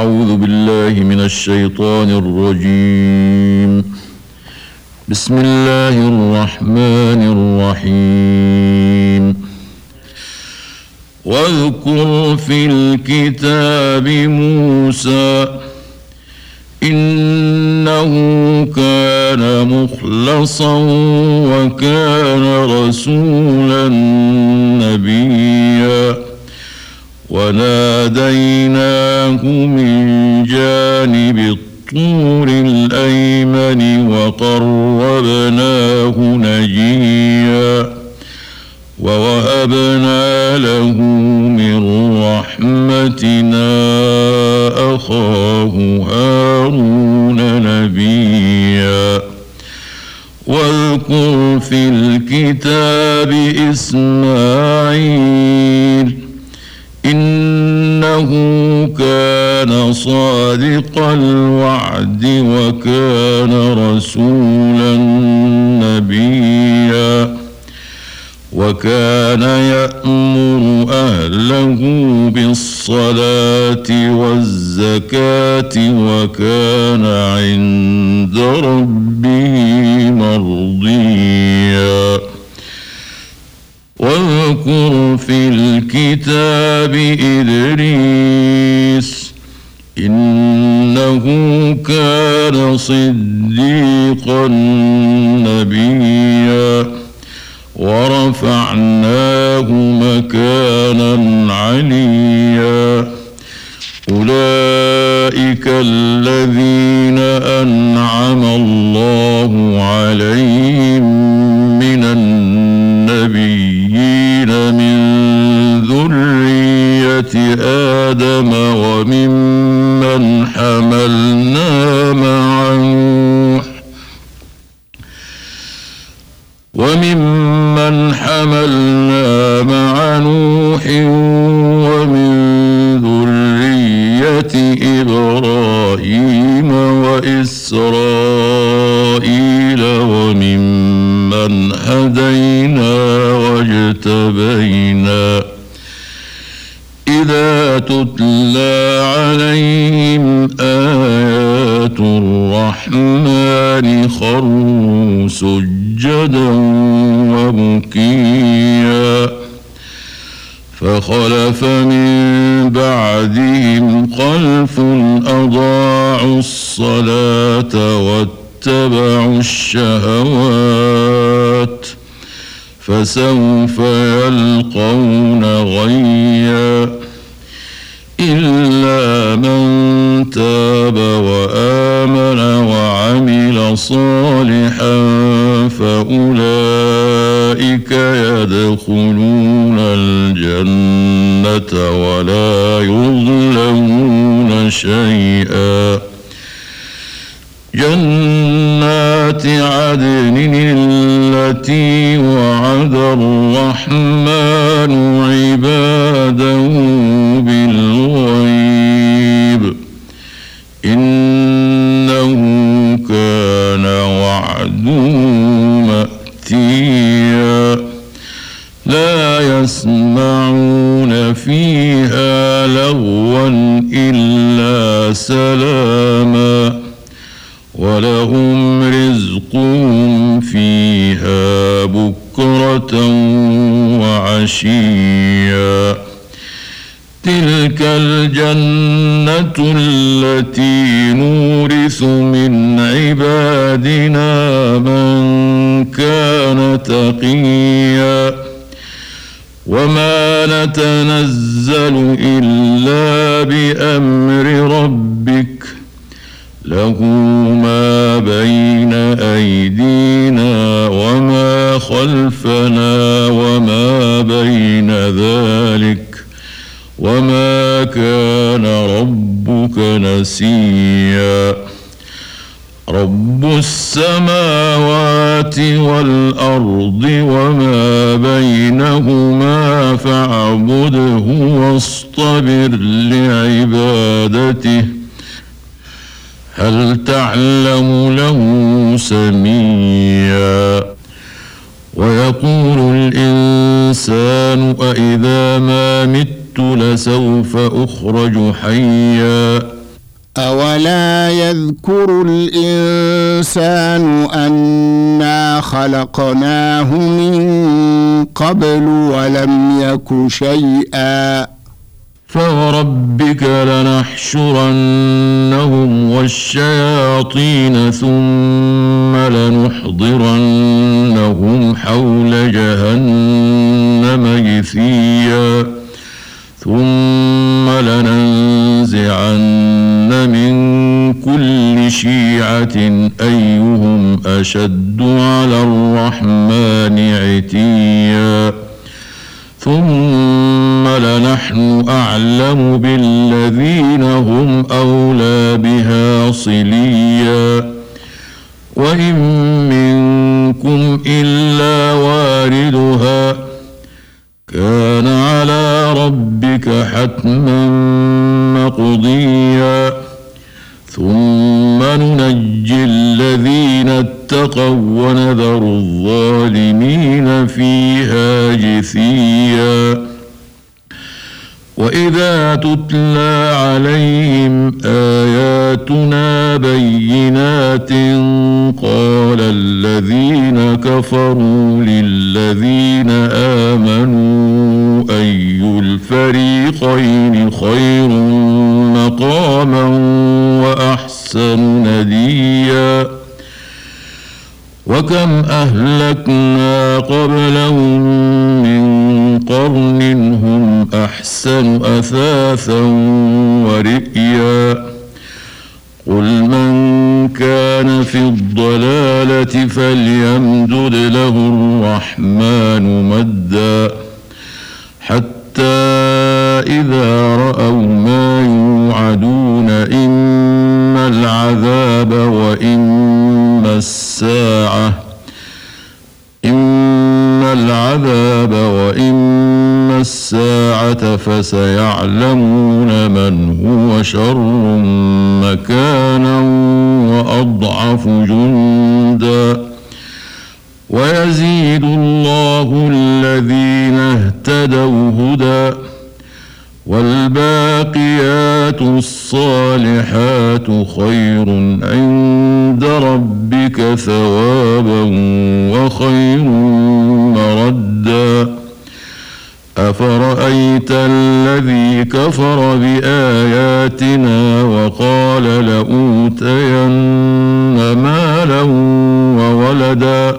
أعوذ بالله من الشيطان الرجيم. بسم الله الرحمن الرحيم. واذكر في الكتاب موسى إنه كان مخلصا وكان رسولا نبيا وناديناه من جانب الطور الأيمن وقربناه نجيا ووهبنا له من رحمتنا أخاه هارون نبيا واذكر في الكتاب إسماعيل إنه كان صادق الوعد وكان رسولا نبيا وكان يأمر أهله بالصلاة والزكاة وكان عند ربه مرضيا واذكر في الكتاب إدريس إنه كان صديقا نبيا ورفعناه مكانا عليا أولئك الذين أنعم الله عليهم من النبيين من ذرية آدم وممن حملنا مع نوح ومن ذرية إبراهيم وإسرائيل وممن هدينا واجتبينا إذا تتلى عليهم آيات الرحمن خروا سجدا وبكيا فخلف من بعدهم خلف أضاعوا الصلاة واتبعوا الشهوات فسوف يلقون غيا إلا من تاب وآمن وعمل صالحا فأولئك يدخلون الجنة ولا يظلمون شيئا جنات عدن التي وعد الرحمن عباده بالغيب إنه كان وعده مأتيا لا يسمعون فيها لغوا إلا سلاما ولهم رزقهم فيها بكرة وعشيا تلك الجنة التي نورث من عبادنا من كان تقيا وما نتنزل إلا بأمر ربك له ما بين أيدينا وما خلفنا وما بين ذلك وما كان ربك نسيا رب السماوات والأرض وما بينهما فاعبده واصطبر لعبادته هل تعلم له سميا ويقول الإنسان أإذا ما مت لسوف أخرج حيا أولا يذكر الإنسان أنا خلقناه من قبل ولم يك شيئا فوربك لنحشرنهم والشياطين ثم لنحضرنهم حول جهنم جثيا ثم لننزعن من كل شيعة أيهم أشد على الرحمن عتيا ثم لنحن أعلم بالذين هم أولى بها صليا وإن منكم إلا واردها كان على ربك حتما مقضيا ثم ننجي الذين اتقوا ونذر الظالمين فيها جثيا وإذا تتلى عليهم آياتنا بينات قال الذين كفروا للذين آمنوا أي الفريقين خير مقاما وأحسن نديا وكم أهلكنا قبلهم من قرن هم أحسن أثاثا ورئيا قل من كان في الضلالة فليمدد له الرحمن مدا حتى إذا رأوا ما يوعدون إما العذاب وإما الساعة فسيعلمون من هو شر مكانا وأضعف جندا ويزيد الله الذين اهتدوا هدى والباقيات الصالحات خير عند ربك ثوابا وخير مردا أفرأيت الذي كفر بآياتنا وقال لأوتين مالا وولدا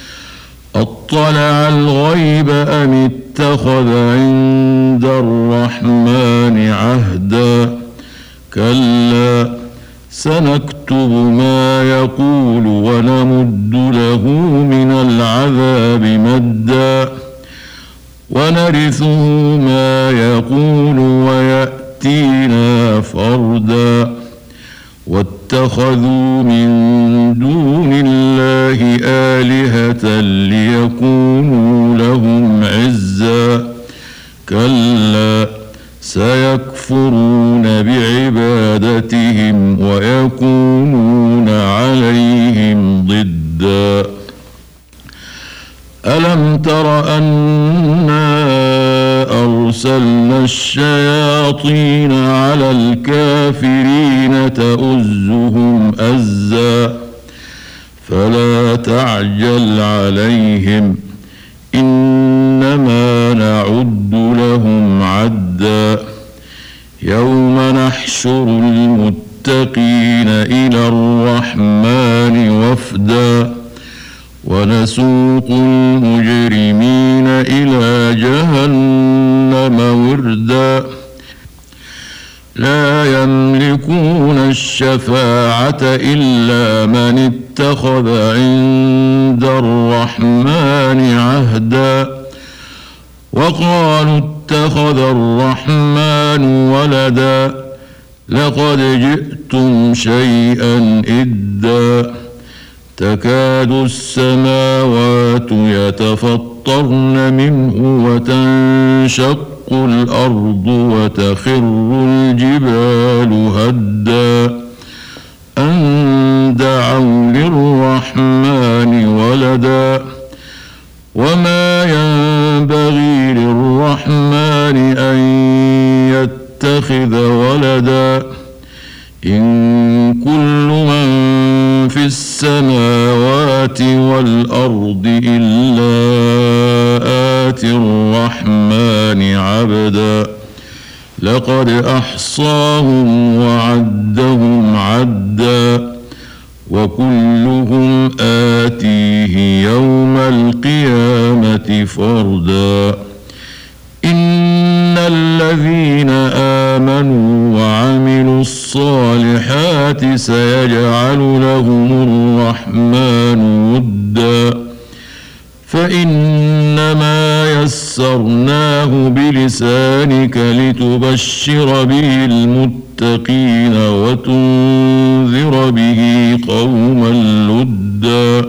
أطلع الغيب أم اتخذ عند الرحمن عهدا كلا سنكتب ما يقول ونمد له من العذاب مدا ونرثه ما يقول ويأتينا فردا واتخذوا من دون الله آلهة ليكونوا لهم عزا كلا سيكفرون بعبادتهم ويكونون عليهم ضدا ألم تر أنا أرسلنا الشياطين على الكافرين تؤزهم أزا فلا تعجل عليهم إنما نعد لهم عدا يوم نحشر المتقين إلى الرحمن وفدا ونسوق المجرمين إلى جهنم وردا لا يملكون الشفاعة إلا من اتخذ عند الرحمن عهدا وقالوا اتخذ الرحمن ولدا لقد جئتم شيئا إدا تكاد السماوات يتفطرن منه وتنشق الأرض وتخر الجبال هدا أن دعوا للرحمن ولدا وما ينبغي للرحمن أن يتخذ ولدا إن كل من في السماوات والأرض إلا آتي الرحمن عبدا لقد أحصاهم وعدهم عدا وكلهم آتيه يوم القيامة فردا إن الذين آمنوا وعملوا الصالحات سيجعل لهم الرحمن ودا فإنما يسرناه بلسانك لتبشر به المتقين وتنذر به قوما لدا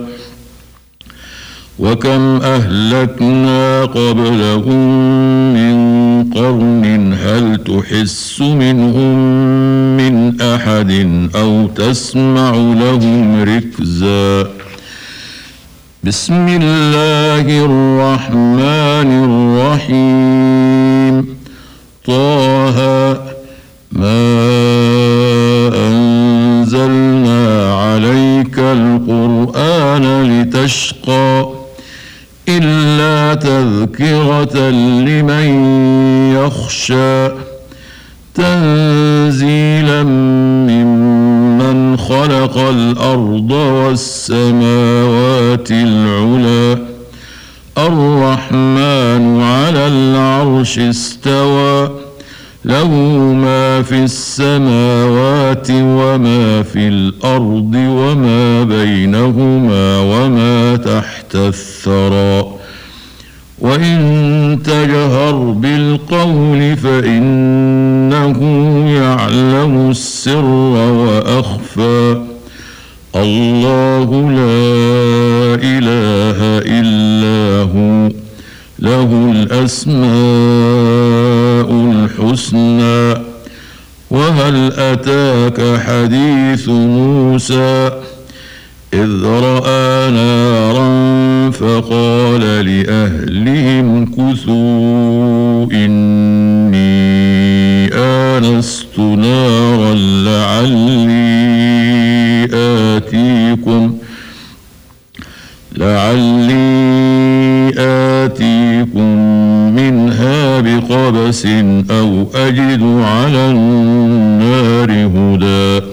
وكم أهلكنا قبلهم من قرن هل تحس منهم من أحد أو تسمع لهم ركزا بسم الله الرحمن الرحيم طه ما أنزلنا عليك القرآن لتشقى إلا تذكرة لمن يخشى تنزيلا ممن خلق الأرض والسماوات العلى الرحمن على العرش استوى له ما في السماوات وما في الأرض وما بينهما وما تحت الثرى وإن تجهر بالقول فإنه يعلم السر وأخفى الله لا إله إلا هو له الأسماء الحسنى وهل أتاك حديث موسى إذ رأى نارا فقال لأهلهم كثوا إني آنست نارا لعلي آتيكم منها بقبس أو أجد على النار هدى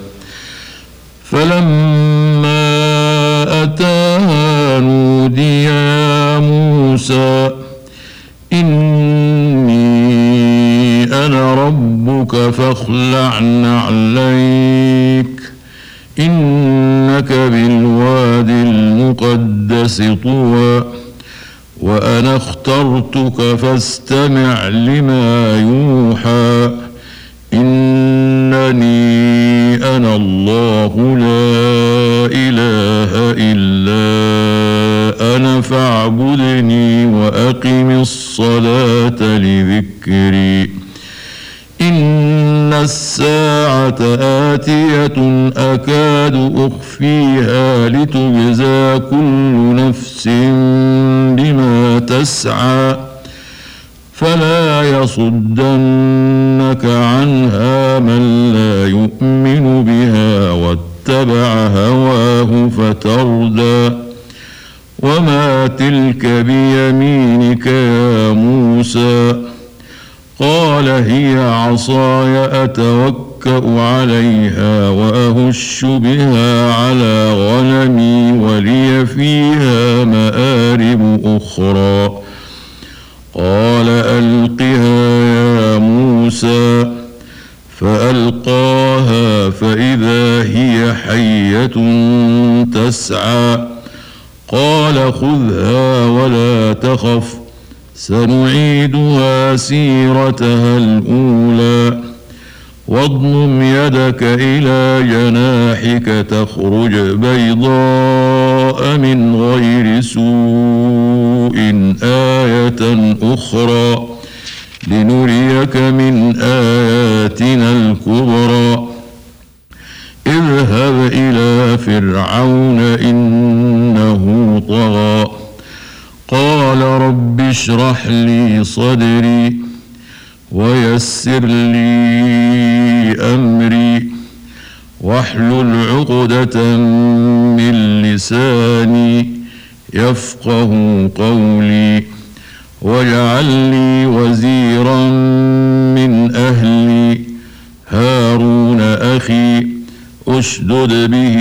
فلما أتاها نودي يا موسى إني أنا ربك فاخلع نعليك إنك بالواد المقدس طوى وأنا اخترتك فاستمع لما يوحى إنني أنا الله لا إله إلا أنا فاعبدني وأقم الصلاة لذكري إن الساعة آتية أكاد أخفيها لتجزى كل نفس بما تسعى فلا يصدنك عنها من لا يؤمن بها واتبع هواه فتردى وما تلك بيمينك يا موسى قال هي عصاي أتوكأ عليها وأهش بها على غنمي ولي فيها مآرب أخرى قال ألقها يا موسى فألقاها فإذا هي حية تسعى قال خذها ولا تخف سنعيدها سيرتها الأولى واضمم يدك إلى جناحك تخرج بيضاء من غير سوء آية أخرى لنريك من آياتنا الكبرى اذهب إلى فرعون إنه طغى قال رب اشرح لي صدري ويسر لي أمري واحلل عقدة من لساني يفقه قولي واجعل لي وزيرا من أهلي هارون أخي أشدد به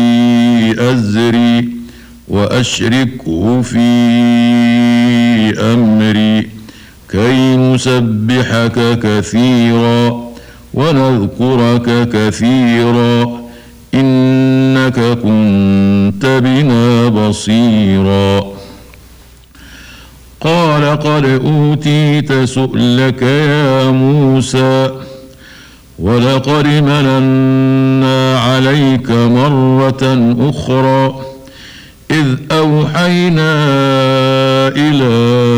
أزري وأشركه في أمري كي نسبحك كثيرا ونذكرك كثيرا إنك كنت بنا بصيرا قال قد أوتيت سؤلك يا موسى ولقد مننا عليك مرة أخرى إذ أوحينا إلى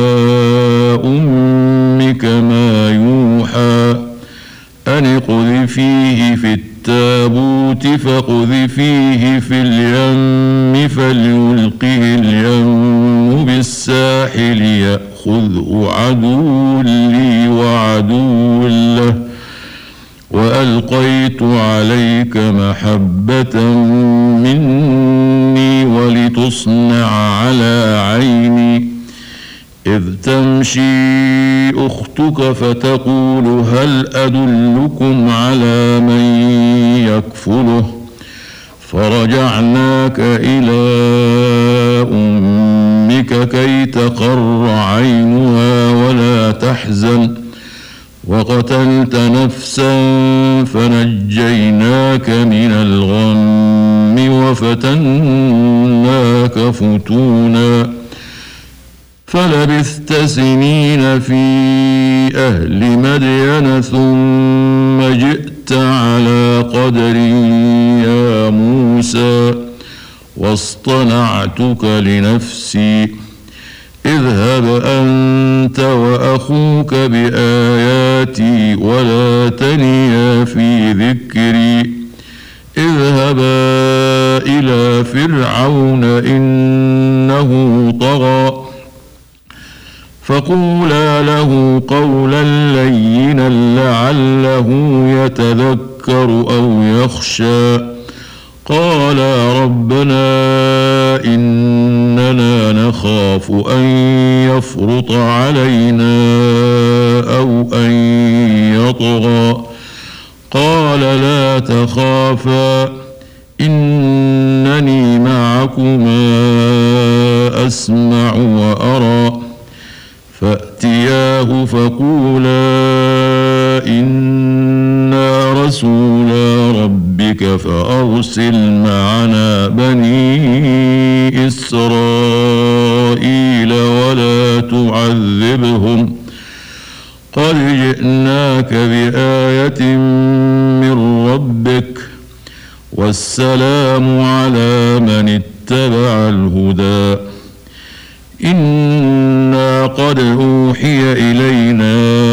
أمك ما يوحى أن اقذفيه في التابوت فاقذفيه في اليم فليلقه اليم بالساحل يأخذه عدو لي وعدو له وألقيت عليك محبة مني ولتصنع على عيني إذ تمشي أختك فتقول هل أدلكم على من يكفله فرجعناك إلى أمك كي تقر عينها ولا تحزن وقتلت نفسا فنجيناك من الغم وفتناك فتونا فلبثت سنين في أهل مدين ثم جئت على قدر يا موسى واصطنعتك لنفسي اذهب أنت وأخوك بآياتي ولا تنيا في ذكري اذهبا إلى فرعون إنه طغى فقولا له قولا لينا لعله يتذكر أو يخشى قالا ربنا إننا نخاف أن يفرط علينا أو أن يطغى قال لا تخافا إنني معكما أسمع وأرى فأتياه فقولا إنا رسولا ربك فأرسل معنا بني إسرائيل ولا تعذبهم قد جئناك بآية من ربك والسلام على من اتبع الهدى إنا قد أوحي إلينا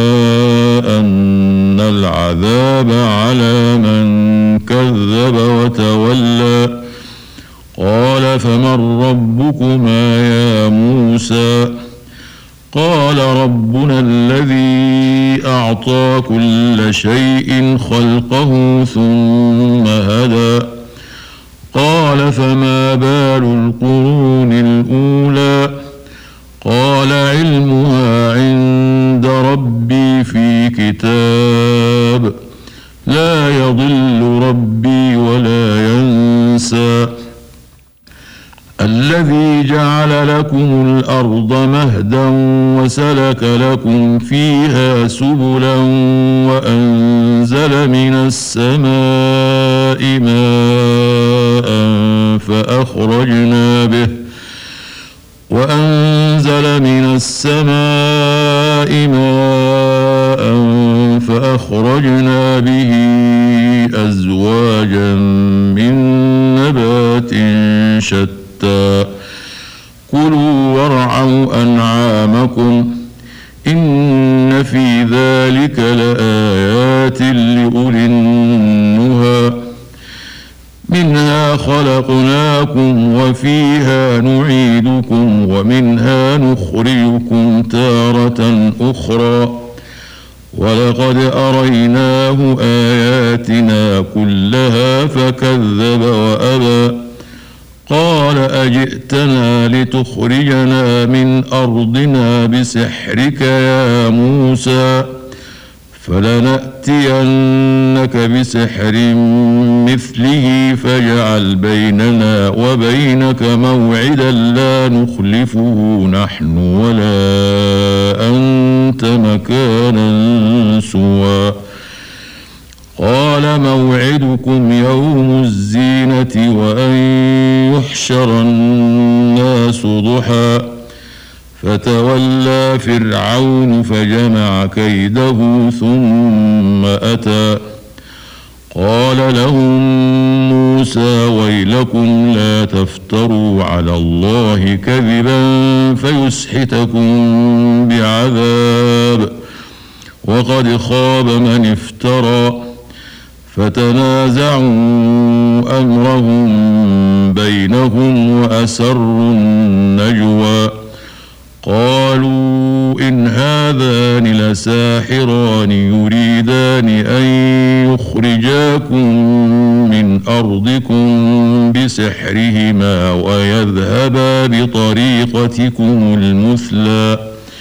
أن العذاب على من كذب وتولى قال فمن ربكما يا موسى قال ربنا الذي أعطى كل شيء خلقه ثم هدى قال فما بال القرون الأولى قال علمها عند ربي في كتاب لا يضل ربي ولا ينسى الذي جعل لكم الأرض مهدا وسلك لكم فيها سبلا وأنزل من السماء ماء فأخرجنا به أزواجا من نبات شتى كلوا وارعوا أنعامكم إن في ذلك لآيات لأولي النهى منها خلقناكم وفيها نعيدكم ومنها نخرجكم تارة أخرى ولقد أريناه آياتنا كلها فكذب وأبى قال أجئتنا لتخرجنا من أرضنا بسحرك يا موسى فلنأتينك بسحر مثله فاجعل بيننا وبينك موعدا لا نخلفه نحن ولا أنت مكانا سوى قال موعدكم يوم الزينة وأن يحشر الناس ضحى فتولى فرعون فجمع كيده ثم أتى قال لهم موسى ويلكم لا تفتروا على الله كذبا فيسحتكم بعذاب وقد خاب من افترى فتنازعوا أمرهم بينهم وأسروا النجوى قالوا إن هذان لساحران يريدان أن يخرجاكم من أرضكم بسحرهما ويذهبا بطريقتكم المثلى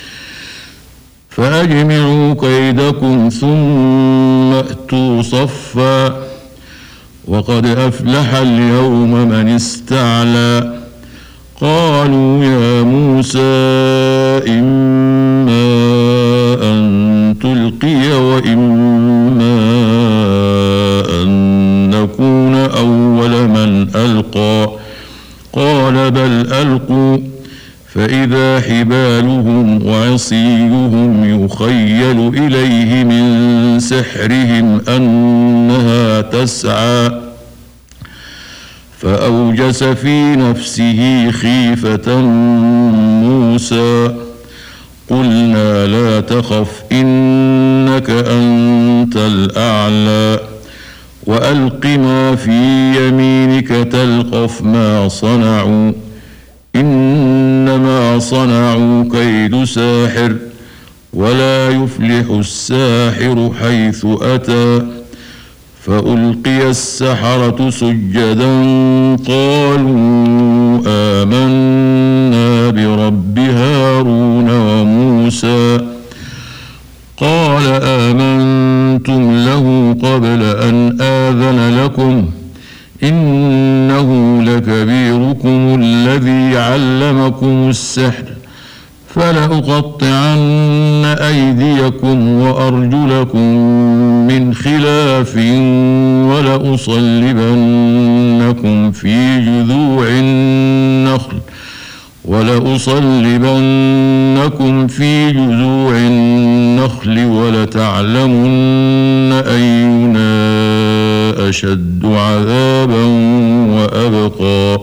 فأجمعوا كيدكم ثم أتوا صفا وقد أفلح اليوم من استعلى قالوا يا موسى إما أن تلقي وإما أن نكون أول من ألقى قال بل ألقوا فإذا حبالهم وعصيهم يخيل إليه من سحرهم أنها تسعى فأوجس في نفسه خيفة موسى قلنا لا تخف إنك أنت الأعلى وألق ما في يمينك تلقف ما صنعوا إنما صنعوا كيد ساحر ولا يفلح الساحر حيث أتى فألقي السحرة سجدا قالوا آمنا برب هارون وموسى قال آمنتم له قبل أن آذن لكم إنه لكبيركم الذي علمكم السحر فلأقطعن أيديكم وأرجلكم من خلاف ولأصلبنكم في جذوع النخل ولتعلمن أينا أشد عذابا وأبقى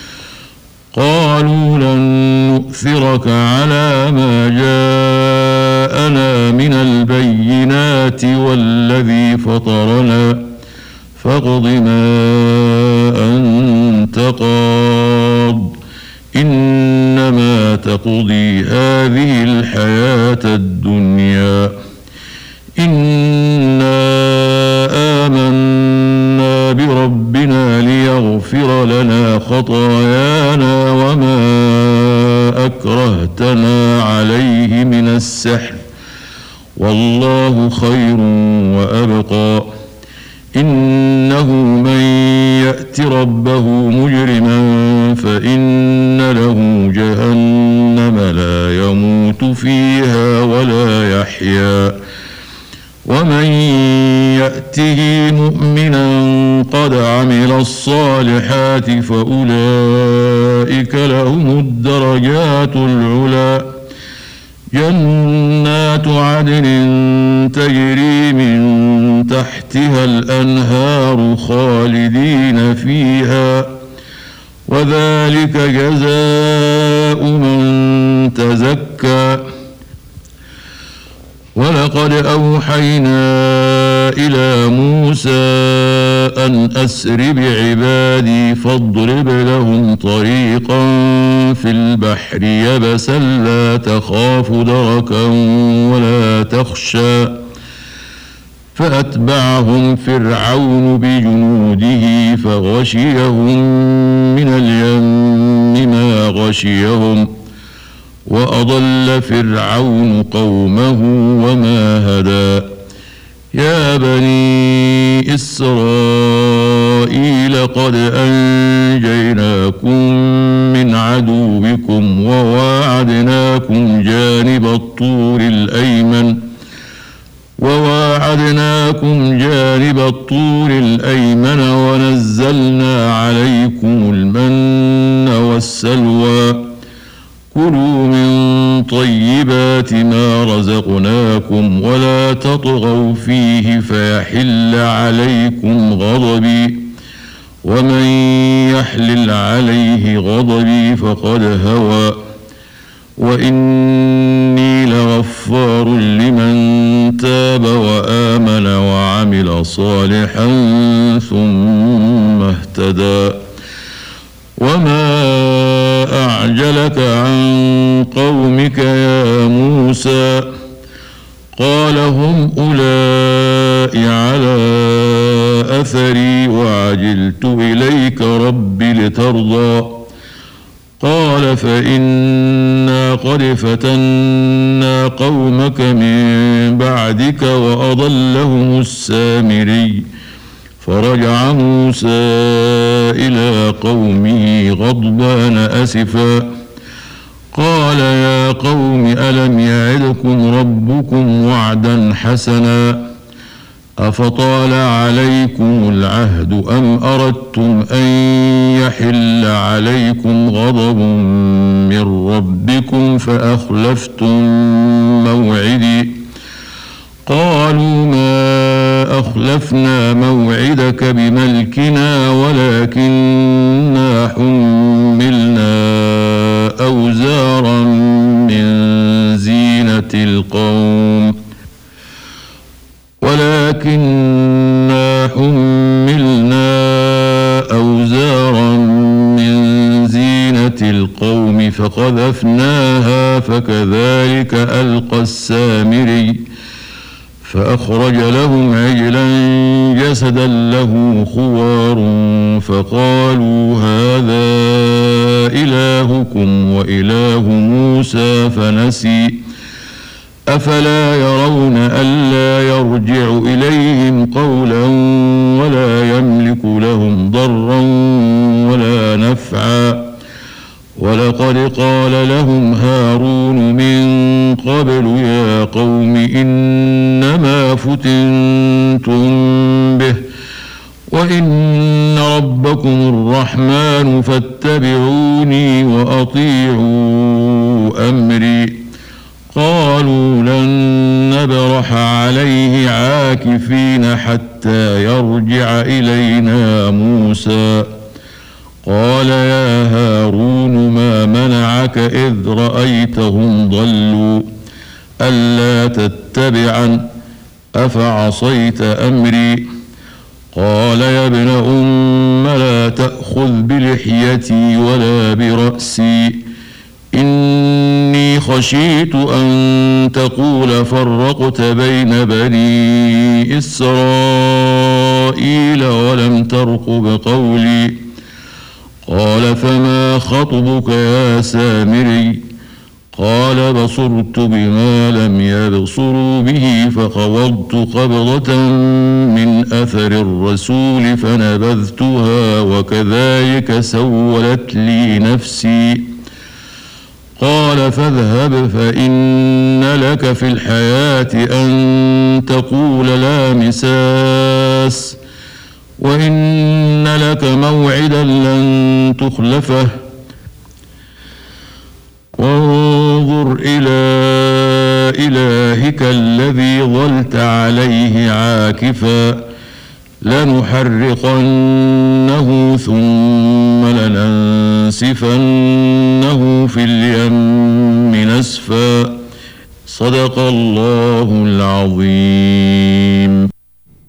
قالوا لن نؤثرك على ما جاءنا من البينات والذي فطرنا فاقض ما أنت قاض إنما تقضي هذه الحياة الدنيا إنا آمنا بربنا ليغفر لنا خطايانا وما أكرهتنا عليه من السحر والله خير وأبقى إنه من يأت ربه مجرما فإن له جهنم لا يموت فيها ولا يحيا ومن يأته مؤمنا قد عمل الصالحات فأولئك لهم الدرجات العلى جنات عدن تجري من تحتها الأنهار خالدين فيها وذلك جزاء من تزكى ولقد أوحينا إلى موسى أن أسر بعبادي فاضرب لهم طريقا في البحر يبسا لا تخاف دركا ولا تخشى فأتبعهم فرعون بجنوده فغشيهم من اليم ما غشيهم وأضل فرعون قومه وما هدى يا بني إسرائيل قد أنجيناكم من عدوكم وواعدناكم جانب الطور الأيمن ونزلنا عليكم المن والسلوى كلوا من طيبات ما رزقناكم ولا تطغوا فيه فيحل عليكم غضبي ومن يحلل عليه غضبي فقد هوى وإني لغفار لمن تاب وآمن وعمل صالحا ثم اهتدى وما أعجلك عن قومك يا موسى قال هم أولئك على أثري وعجلت إليك رب لترضى قال فإنا قد فتنا قومك من بعدك وأضلهم السامري فرجع موسى إلى قومه غضبان أسفا قال يا قوم ألم يعدكم ربكم وعدا حسنا أفطال عليكم العهد أم أردتم أن يحل عليكم غضب من ربكم فأخلفتم موعدي قالوا ما أخلفنا موعدك بملكنا ولكننا حملنا أوزارا من زينة القوم فقذفناها فكذلك ألقى السامري فأخرج لهم عجلا جسدا له خوار فقالوا هذا إلهكم وإله موسى فنسي أفلا يرون ألا يرجع إليهم قولا ولا يملك لهم ضرا ولا نفعا ولقد قال لهم هارون من قبل يا قوم إنما فتنتم به وإن ربكم الرحمن فاتبعوني وأطيعوا أمري قالوا لن نبرح عليه عاكفين حتى يرجع إلينا موسى قال يا هارون ما منعك إذ رأيتهم ضلوا ألا تتبعن أفعصيت أمري قال يا ابن أم لا تأخذ بلحيتي ولا برأسي إني خشيت أن تقول فرقت بين بني إسرائيل ولم ترقب قولي قال فما خطبك يا سامري قال بصرت بما لم يبصروا به فقبضت قبضة من أثر الرسول فنبذتها وكذلك سولت لي نفسي قال فاذهب فإن لك في الحياة أن تقول لا مساس وإن لك موعدا لن تخلفه وانظر إلى إلهك الذي ظلت عليه عاكفا لنحرقنه ثم لننسفنه في اليم نسفا صدق الله العظيم.